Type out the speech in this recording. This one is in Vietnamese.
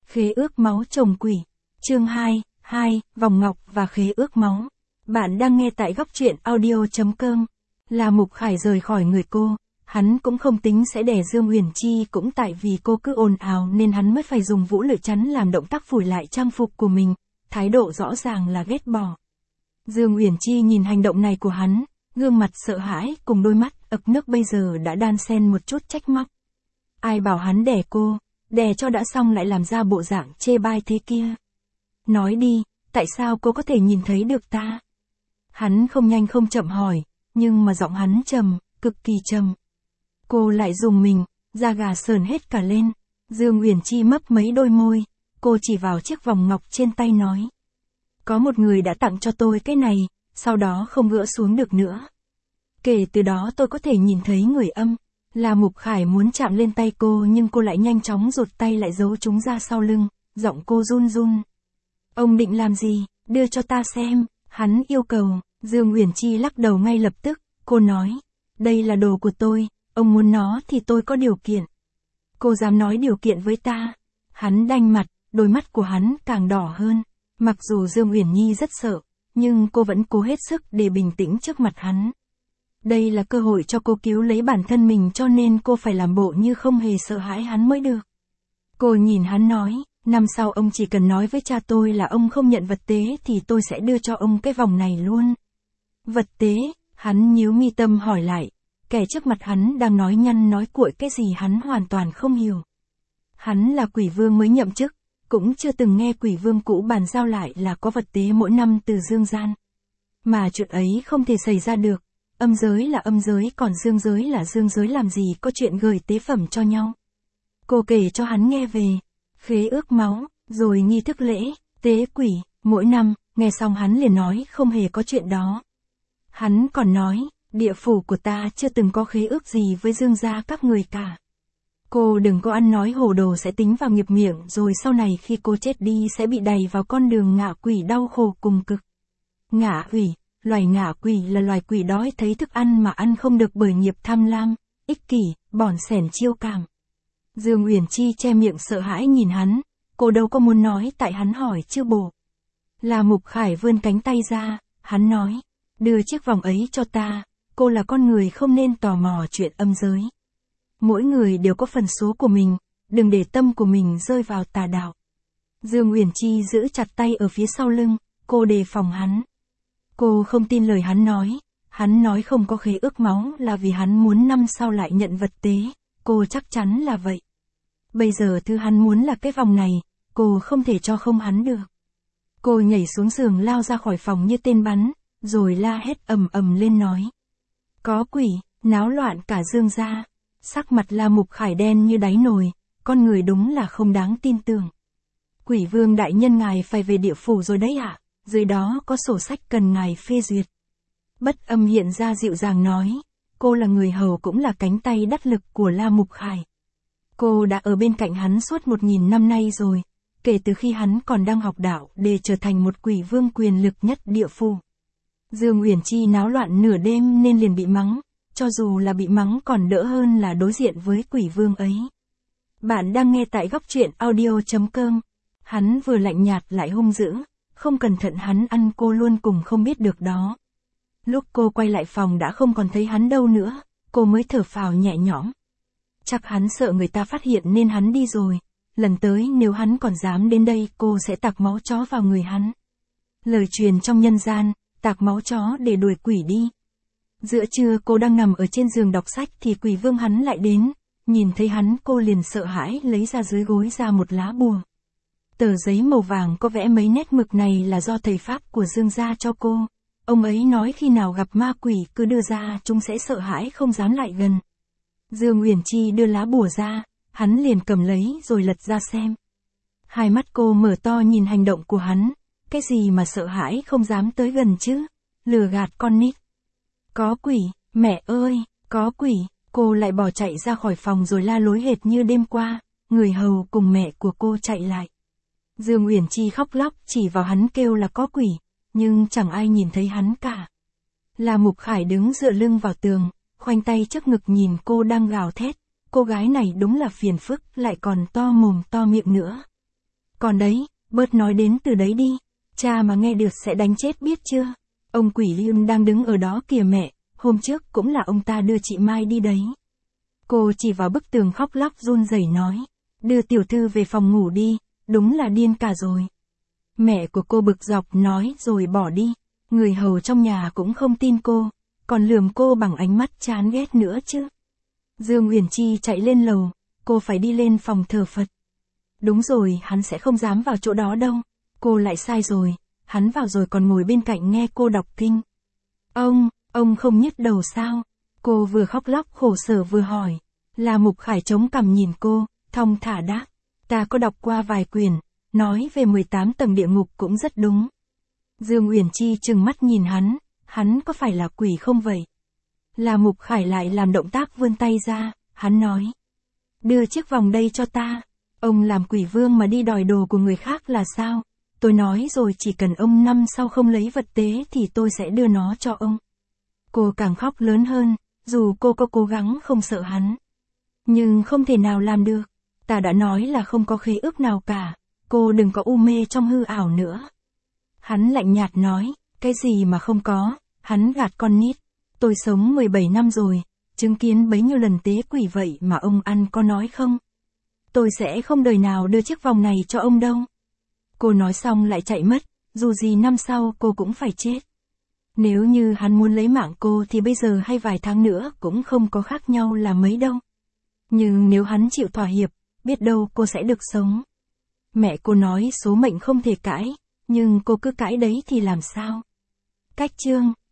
Khế ước máu chồng quỷ. Chương 2, Vòng ngọc và khế ước máu. Bạn đang nghe tại góc truyện audio.com. Là Mục Khải rời khỏi người cô, hắn cũng không tính sẽ đè Dương Huyền Chi, cũng tại vì cô cứ ồn ào nên hắn mới phải dùng vũ lực chắn làm động tác phủi lại trang phục của mình, thái độ rõ ràng là ghét bỏ. Dương Huyền Chi nhìn hành động này của hắn, gương mặt sợ hãi cùng đôi mắt ực nước bây giờ đã đan xen một chút trách móc. Ai bảo hắn đè cô, đè cho đã xong lại làm ra bộ dạng chê bai thế kia. Nói đi, tại sao cô có thể nhìn thấy được ta? Hắn không nhanh không chậm hỏi, nhưng mà giọng hắn trầm, cực kỳ trầm. Cô lại dùng mình, da gà sờn hết cả lên. Dương Huyền Chi mấp mấy đôi môi, cô chỉ vào chiếc vòng ngọc trên tay nói. Có một người đã tặng cho tôi cái này, sau đó không gỡ xuống được nữa. Kể từ đó tôi có thể nhìn thấy người âm. Là Mục Khải muốn chạm lên tay cô nhưng cô lại nhanh chóng rụt tay lại giấu chúng ra sau lưng, giọng cô run run. Ông định làm gì, đưa cho ta xem, hắn yêu cầu. Dương Huyền Chi lắc đầu ngay lập tức, cô nói, đây là đồ của tôi, ông muốn nó thì tôi có điều kiện. Cô dám nói điều kiện với ta? Hắn đanh mặt, đôi mắt của hắn càng đỏ hơn. Mặc dù Dương Huyền Nhi rất sợ, nhưng cô vẫn cố hết sức để bình tĩnh trước mặt hắn. Đây là cơ hội cho cô cứu lấy bản thân mình, cho nên cô phải làm bộ như không hề sợ hãi hắn mới được. Cô nhìn hắn nói, năm sau ông chỉ cần nói với cha tôi là ông không nhận vật tế thì tôi sẽ đưa cho ông cái vòng này luôn. Vật tế? Hắn nhíu mi tâm hỏi lại. Kẻ trước mặt hắn đang nói nhăn nói cuội cái gì hắn hoàn toàn không hiểu. Hắn là quỷ vương mới nhậm chức, cũng chưa từng nghe quỷ vương cũ bàn giao lại là có vật tế mỗi năm từ dương gian. Mà chuyện ấy không thể xảy ra được. Âm giới là âm giới, còn dương giới là dương giới, làm gì có chuyện gửi tế phẩm cho nhau. Cô kể cho hắn nghe về khế ước máu, rồi nghi thức lễ, tế quỷ, mỗi năm. Nghe xong hắn liền nói không hề có chuyện đó. Hắn còn nói, địa phủ của ta chưa từng có khế ước gì với dương gia các người cả. Cô đừng có ăn nói hồ đồ, sẽ tính vào nghiệp miệng rồi sau này khi cô chết đi sẽ bị đày vào con đường ngạ quỷ đau khổ cùng cực. Ngạ quỷ, loài ngạ quỷ là loài quỷ đói thấy thức ăn mà ăn không được bởi nghiệp tham lam, ích kỷ, bỏn xẻn chiêu cảm. Dương Huyền Chi che miệng sợ hãi nhìn hắn, cô đâu có muốn nói tại hắn hỏi chưa bổ. Là Mục Khải vươn cánh tay ra, hắn nói, đưa chiếc vòng ấy cho ta, cô là con người không nên tò mò chuyện âm giới. Mỗi người đều có phần số của mình, đừng để tâm của mình rơi vào tà đạo. Dương Huyền Chi giữ chặt tay ở phía sau lưng, cô đề phòng hắn. Cô không tin lời hắn nói không có khế ước máu là vì hắn muốn năm sau lại nhận vật tế, cô chắc chắn là vậy. Bây giờ thứ hắn muốn là cái vòng này, cô không thể cho không hắn được. Cô nhảy xuống giường lao ra khỏi phòng như tên bắn, rồi la hét ầm ầm lên nói. Có quỷ, náo loạn cả Dương gia. Sắc mặt La Mục Khải đen như đáy nồi, con người đúng là không đáng tin tưởng. Quỷ vương đại nhân ngài phải về địa phủ rồi đấy ạ, dưới đó có sổ sách cần ngài phê duyệt. Bất Âm hiện ra dịu dàng nói, cô là người hầu cũng là cánh tay đắc lực của La Mục Khải. Cô đã ở bên cạnh hắn suốt 1000 năm nay rồi, kể từ khi hắn còn đang học đạo để trở thành một quỷ vương quyền lực nhất địa phủ. Dương Huyền Chi náo loạn nửa đêm nên liền bị mắng, cho dù là bị mắng còn đỡ hơn là đối diện với quỷ vương ấy. Bạn đang nghe tại góc truyện audio.com. Hắn vừa lạnh nhạt lại hung dữ, không cẩn thận hắn ăn cô luôn cùng không biết được đó. Lúc cô quay lại phòng đã không còn thấy hắn đâu nữa, cô mới thở phào nhẹ nhõm. Chắc hắn sợ người ta phát hiện nên hắn đi rồi, lần tới nếu hắn còn dám đến đây cô sẽ tạc máu chó vào người hắn. Lời truyền trong nhân gian, tạc máu chó để đuổi quỷ đi. Giữa trưa cô đang nằm ở trên giường đọc sách thì quỷ vương hắn lại đến, nhìn thấy hắn cô liền sợ hãi lấy ra dưới gối ra một lá bùa. Tờ giấy màu vàng có vẽ mấy nét mực này là do thầy Pháp của Dương gia cho cô. Ông ấy nói khi nào gặp ma quỷ cứ đưa ra chúng sẽ sợ hãi không dám lại gần. Dương Huyền Chi đưa lá bùa ra, hắn liền cầm lấy rồi lật ra xem. Hai mắt cô mở to nhìn hành động của hắn, cái gì mà sợ hãi không dám tới gần chứ, lừa gạt con nít. Có quỷ, mẹ ơi, có quỷ, cô lại bỏ chạy ra khỏi phòng rồi la lối hệt như đêm qua, người hầu cùng mẹ của cô chạy lại. Dương Huyền Chi khóc lóc chỉ vào hắn kêu là có quỷ, nhưng chẳng ai nhìn thấy hắn cả. La Mục Khải đứng dựa lưng vào tường, khoanh tay trước ngực nhìn cô đang gào thét, cô gái này đúng là phiền phức, lại còn to mồm to miệng nữa. Còn đấy, bớt nói đến từ đấy đi. Cha mà nghe được sẽ đánh chết biết chưa? Ông quỷ Liêm đang đứng ở đó kìa mẹ, hôm trước cũng là ông ta đưa chị Mai đi đấy. Cô chỉ vào bức tường khóc lóc run rẩy nói. Đưa tiểu thư về phòng ngủ đi, đúng là điên cả rồi. Mẹ của cô bực dọc nói rồi bỏ đi. Người hầu trong nhà cũng không tin cô, còn lườm cô bằng ánh mắt chán ghét nữa chứ. Dương Uyển Chi chạy lên lầu, cô phải đi lên phòng thờ Phật. Đúng rồi, hắn sẽ không dám vào chỗ đó đâu. Cô lại sai rồi, hắn vào rồi còn ngồi bên cạnh nghe cô đọc kinh. Ông không nhức đầu sao? Cô vừa khóc lóc khổ sở vừa hỏi. La Mục Khải chống cằm nhìn cô, thong thả đáp. Ta có đọc qua vài quyển, nói về 18 tầng địa ngục cũng rất đúng. Dương Uyển Chi trừng mắt nhìn hắn có phải là quỷ không vậy? La Mục Khải lại làm động tác vươn tay ra, hắn nói. Đưa chiếc vòng đây cho ta. Ông làm quỷ vương mà đi đòi đồ của người khác là sao? Tôi nói rồi chỉ cần ông năm sau không lấy vật tế thì tôi sẽ đưa nó cho ông. Cô càng khóc lớn hơn, dù cô có cố gắng không sợ hắn. Nhưng không thể nào làm được. Ta đã nói là không có khế ước nào cả, cô đừng có u mê trong hư ảo nữa. Hắn lạnh nhạt nói, cái gì mà không có, hắn gạt con nít. Tôi sống 17 năm rồi, chứng kiến bấy nhiêu lần tế quỷ vậy mà ông ăn có nói không? Tôi sẽ không đời nào đưa chiếc vòng này cho ông đâu. Cô nói xong lại chạy mất, dù gì năm sau cô cũng phải chết. Nếu như hắn muốn lấy mạng cô thì bây giờ hay vài tháng nữa cũng không có khác nhau là mấy đâu. Nhưng nếu hắn chịu thỏa hiệp, biết đâu cô sẽ được sống. Mẹ cô nói số mệnh không thể cãi, nhưng cô cứ cãi đấy thì làm sao? Cách chương